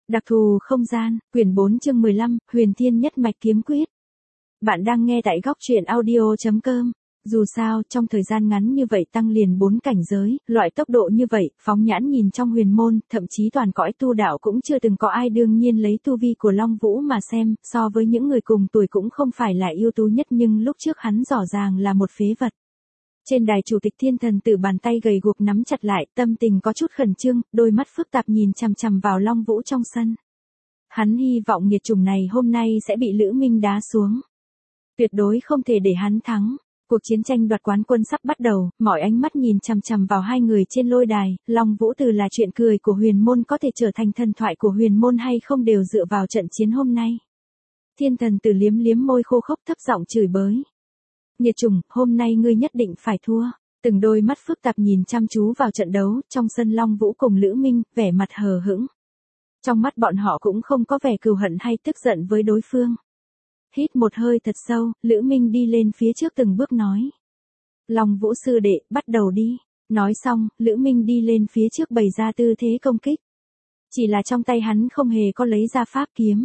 Đặc thù không gian, quyển 4 chương 15, Huyền Thiên Nhất Mạch Kiếm Quyết. Bạn đang nghe tại góc truyện audio.com. Dù sao, trong thời gian ngắn như vậy tăng liền 4 cảnh giới, loại tốc độ như vậy, phóng nhãn nhìn trong huyền môn, thậm chí toàn cõi tu đạo cũng chưa từng có ai đương nhiên lấy tu vi của Long Vũ mà xem, so với những người cùng tuổi cũng không phải là ưu tú nhất nhưng lúc trước hắn rõ ràng là một phế vật. Trên đài chủ tịch Thiên Thần Tử bàn tay gầy guộc nắm chặt lại, tâm tình có chút khẩn trương, đôi mắt phức tạp nhìn chằm chằm vào Long Vũ trong sân. Hắn hy vọng nghiệt chủng này hôm nay sẽ bị Lữ Minh đá xuống. Tuyệt đối không thể để hắn thắng. Cuộc chiến tranh đoạt quán quân sắp bắt đầu, mọi ánh mắt nhìn chằm chằm vào hai người trên lôi đài, Long Vũ từ là chuyện cười của huyền môn có thể trở thành thần thoại của huyền môn hay không đều dựa vào trận chiến hôm nay. Thiên Thần Tử liếm liếm môi khô khốc thấp giọng chửi bới. Nghiệt chủng, hôm nay ngươi nhất định phải thua. Từng đôi mắt phức tạp nhìn chăm chú vào trận đấu, trong sân Long Vũ cùng Lữ Minh, vẻ mặt hờ hững. Trong mắt bọn họ cũng không có vẻ cừu hận hay tức giận với đối phương. Hít một hơi thật sâu, Lữ Minh đi lên phía trước từng bước nói. Long Vũ sư đệ, bắt đầu đi. Nói xong, Lữ Minh đi lên phía trước bày ra tư thế công kích. Chỉ là trong tay hắn không hề có lấy ra pháp kiếm.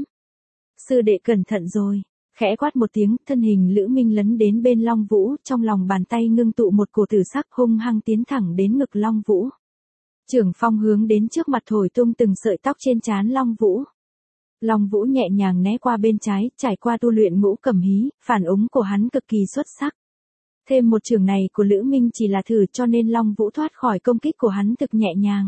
Sư đệ cẩn thận rồi. Khẽ quát một tiếng, thân hình Lữ Minh lấn đến bên Long Vũ, trong lòng bàn tay ngưng tụ một cổ tử sắc hung hăng tiến thẳng đến ngực Long Vũ. Trưởng phong hướng đến trước mặt thổi tung từng sợi tóc trên trán Long Vũ. Long Vũ nhẹ nhàng né qua bên trái, trải qua tu luyện ngũ cẩm hí, phản ứng của hắn cực kỳ xuất sắc. Thêm một trường này của Lữ Minh chỉ là thử cho nên Long Vũ thoát khỏi công kích của hắn thực nhẹ nhàng.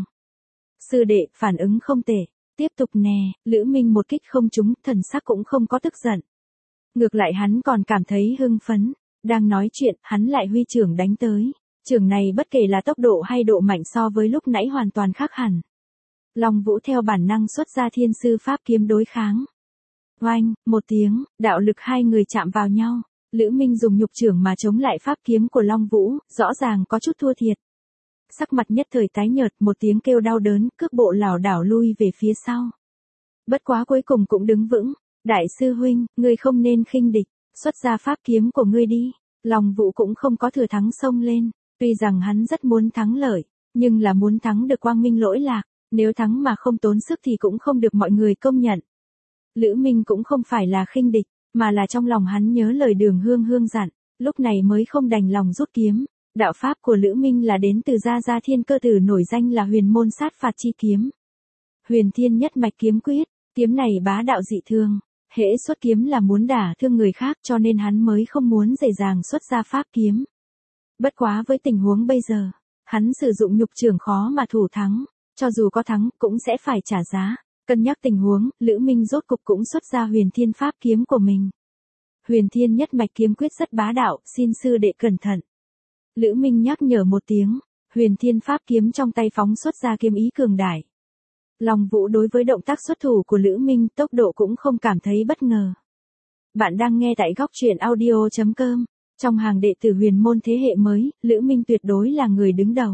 Sư đệ, phản ứng không tệ, tiếp tục nè, Lữ Minh một kích không trúng, thần sắc cũng không có tức giận. Ngược lại hắn còn cảm thấy hưng phấn, đang nói chuyện, hắn lại huy chưởng đánh tới. Chưởng này bất kể là tốc độ hay độ mạnh so với lúc nãy hoàn toàn khác hẳn. Long Vũ theo bản năng xuất ra thiên sư pháp kiếm đối kháng. Oanh, một tiếng, đạo lực hai người chạm vào nhau. Lữ Minh dùng nhục chưởng mà chống lại pháp kiếm của Long Vũ, rõ ràng có chút thua thiệt. Sắc mặt nhất thời tái nhợt, một tiếng kêu đau đớn, cước bộ lảo đảo lui về phía sau. Bất quá cuối cùng cũng đứng vững. Đại sư huynh, ngươi không nên khinh địch, xuất ra pháp kiếm của ngươi đi. Long Vũ cũng không có thừa thắng xông lên, tuy rằng hắn rất muốn thắng lợi, nhưng là muốn thắng được quang minh lỗi lạc, nếu thắng mà không tốn sức thì cũng không được mọi người công nhận. Lữ Minh cũng không phải là khinh địch, mà là trong lòng hắn nhớ lời Đường Hương Hương dặn, lúc này mới không đành lòng rút kiếm. Đạo pháp của Lữ Minh là đến từ Gia Gia Thiên Cơ Tử nổi danh là huyền môn sát phạt chi kiếm. Huyền Thiên Nhất Mạch Kiếm Quyết, kiếm này bá đạo dị thường. Hễ xuất kiếm là muốn đả thương người khác cho nên hắn mới không muốn dễ dàng xuất ra pháp kiếm. Bất quá với tình huống bây giờ, hắn sử dụng nhục chưởng khó mà thủ thắng, cho dù có thắng cũng sẽ phải trả giá. Cân nhắc tình huống, Lữ Minh rốt cục cũng xuất ra huyền thiên pháp kiếm của mình. Huyền Thiên Nhất Mạch Kiếm Quyết rất bá đạo, xin sư đệ cẩn thận. Lữ Minh nhắc nhở một tiếng, huyền thiên pháp kiếm trong tay phóng xuất ra kiếm ý cường đại. Long Vũ đối với động tác xuất thủ của Lữ Minh tốc độ cũng không cảm thấy bất ngờ. Bạn đang nghe tại góc truyện audio.com. Trong hàng đệ tử huyền môn thế hệ mới, Lữ Minh tuyệt đối là người đứng đầu.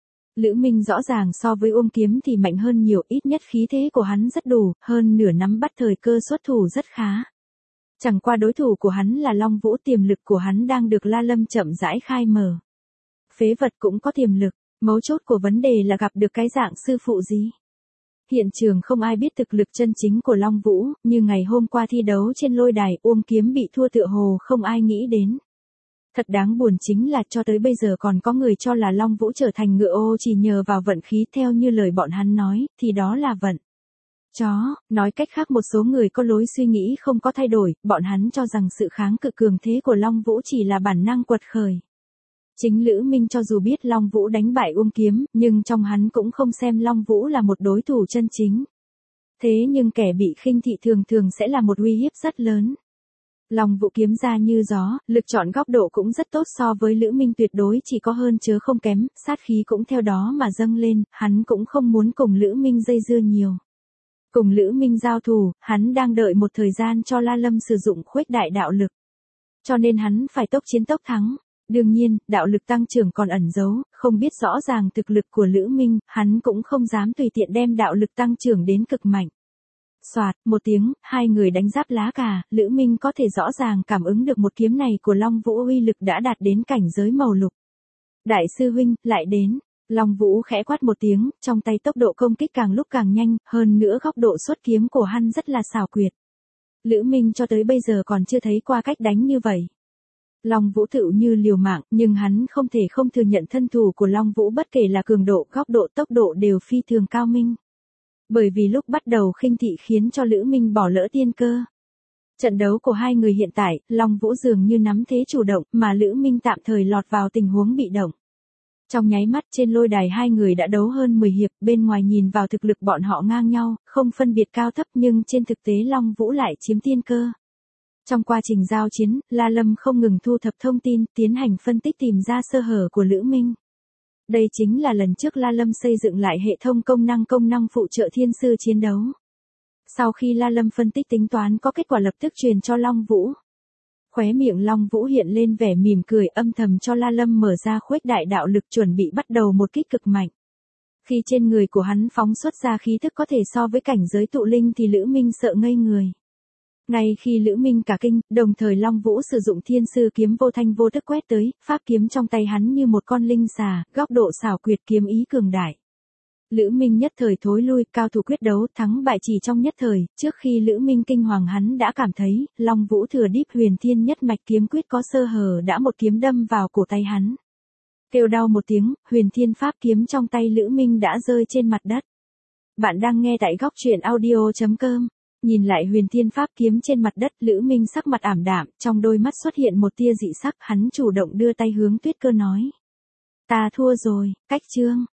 Lữ Minh rõ ràng so với ôm kiếm thì mạnh hơn nhiều, ít nhất khí thế của hắn rất đủ, hơn nửa nắm bắt thời cơ xuất thủ rất khá. Chẳng qua đối thủ của hắn là Long Vũ, tiềm lực của hắn đang được La Lâm chậm rãi khai mở. Phế vật cũng có tiềm lực, mấu chốt của vấn đề là gặp được cái dạng sư phụ gì. Hiện trường không ai biết thực lực chân chính của Long Vũ, như ngày hôm qua thi đấu trên lôi đài ôm kiếm bị thua tựa hồ không ai nghĩ đến. Thật đáng buồn chính là cho tới bây giờ còn có người cho là Long Vũ trở thành ngựa ô chỉ nhờ vào vận khí, theo như lời bọn hắn nói, thì đó là vận. Chó, nói cách khác một số người có lối suy nghĩ không có thay đổi, bọn hắn cho rằng sự kháng cự cường thế của Long Vũ chỉ là bản năng quật khởi. Chính Lữ Minh cho dù biết Long Vũ đánh bại ôm kiếm, nhưng trong hắn cũng không xem Long Vũ là một đối thủ chân chính. Thế nhưng kẻ bị khinh thị thường thường sẽ là một uy hiếp rất lớn. Long Vũ kiếm ra như gió, lực chọn góc độ cũng rất tốt so với Lữ Minh tuyệt đối chỉ có hơn chớ không kém, sát khí cũng theo đó mà dâng lên, hắn cũng không muốn cùng Lữ Minh dây dưa nhiều. Cùng Lữ Minh giao thủ, hắn đang đợi một thời gian cho La Lâm sử dụng khuếch đại đạo lực. Cho nên hắn phải tốc chiến tốc thắng. Đương nhiên, đạo lực tăng trưởng còn ẩn giấu, không biết rõ ràng thực lực của Lữ Minh, hắn cũng không dám tùy tiện đem đạo lực tăng trưởng đến cực mạnh. Soạt, một tiếng, hai người đánh giáp lá cà, Lữ Minh có thể rõ ràng cảm ứng được một kiếm này của Long Vũ uy lực đã đạt đến cảnh giới màu lục. Đại sư huynh, lại đến. Long Vũ khẽ quát một tiếng, trong tay tốc độ công kích càng lúc càng nhanh, hơn nữa góc độ xuất kiếm của hắn rất là xảo quyệt. Lữ Minh cho tới bây giờ còn chưa thấy qua cách đánh như vậy. Long Vũ tựu như liều mạng, nhưng hắn không thể không thừa nhận thân thủ của Long Vũ bất kể là cường độ, góc độ, tốc độ đều phi thường cao minh. Bởi vì lúc bắt đầu khinh thị khiến cho Lữ Minh bỏ lỡ tiên cơ. Trận đấu của hai người hiện tại, Long Vũ dường như nắm thế chủ động, mà Lữ Minh tạm thời lọt vào tình huống bị động. Trong nháy mắt trên lôi đài hai người đã đấu hơn 10 hiệp, bên ngoài nhìn vào thực lực bọn họ ngang nhau, không phân biệt cao thấp nhưng trên thực tế Long Vũ lại chiếm tiên cơ. Trong quá trình giao chiến, La Lâm không ngừng thu thập thông tin, tiến hành phân tích tìm ra sơ hở của Lữ Minh. Đây chính là lần trước La Lâm xây dựng lại hệ thống công năng phụ trợ thiên sư chiến đấu. Sau khi La Lâm phân tích tính toán có kết quả lập tức truyền cho Long Vũ. Khóe miệng Long Vũ hiện lên vẻ mỉm cười, âm thầm cho La Lâm mở ra khuếch đại đạo lực, chuẩn bị bắt đầu một kích cực mạnh. Khi trên người của hắn phóng xuất ra khí tức có thể so với cảnh giới tụ linh thì Lữ Minh sợ ngây người. Ngay khi Lữ Minh cả kinh, đồng thời Long Vũ sử dụng thiên sư kiếm vô thanh vô tức quét tới, pháp kiếm trong tay hắn như một con linh xà, góc độ xảo quyệt, kiếm ý cường đại. Lữ Minh nhất thời thối lui, cao thủ quyết đấu, thắng bại chỉ trong nhất thời, trước khi Lữ Minh kinh hoàng hắn đã cảm thấy, Long Vũ thừa Deep Huyền Thiên Nhất Mạch kiếm quyết có sơ hở đã một kiếm đâm vào cổ tay hắn. Kêu đau một tiếng, Huyền Thiên pháp kiếm trong tay Lữ Minh đã rơi trên mặt đất. Bạn đang nghe tại góc truyện audio.com. Nhìn lại Huyền Thiên pháp kiếm trên mặt đất, Lữ Minh sắc mặt ảm đạm, trong đôi mắt xuất hiện một tia dị sắc, hắn chủ động đưa tay hướng Tuyết Cơ nói. Ta thua rồi, cách chương.